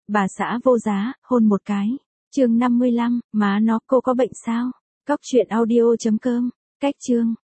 Bà xã vô giá, hôn một cái. Chương 55, má nó, cô có bệnh sao? Cóc truyện audio.com. Cách chương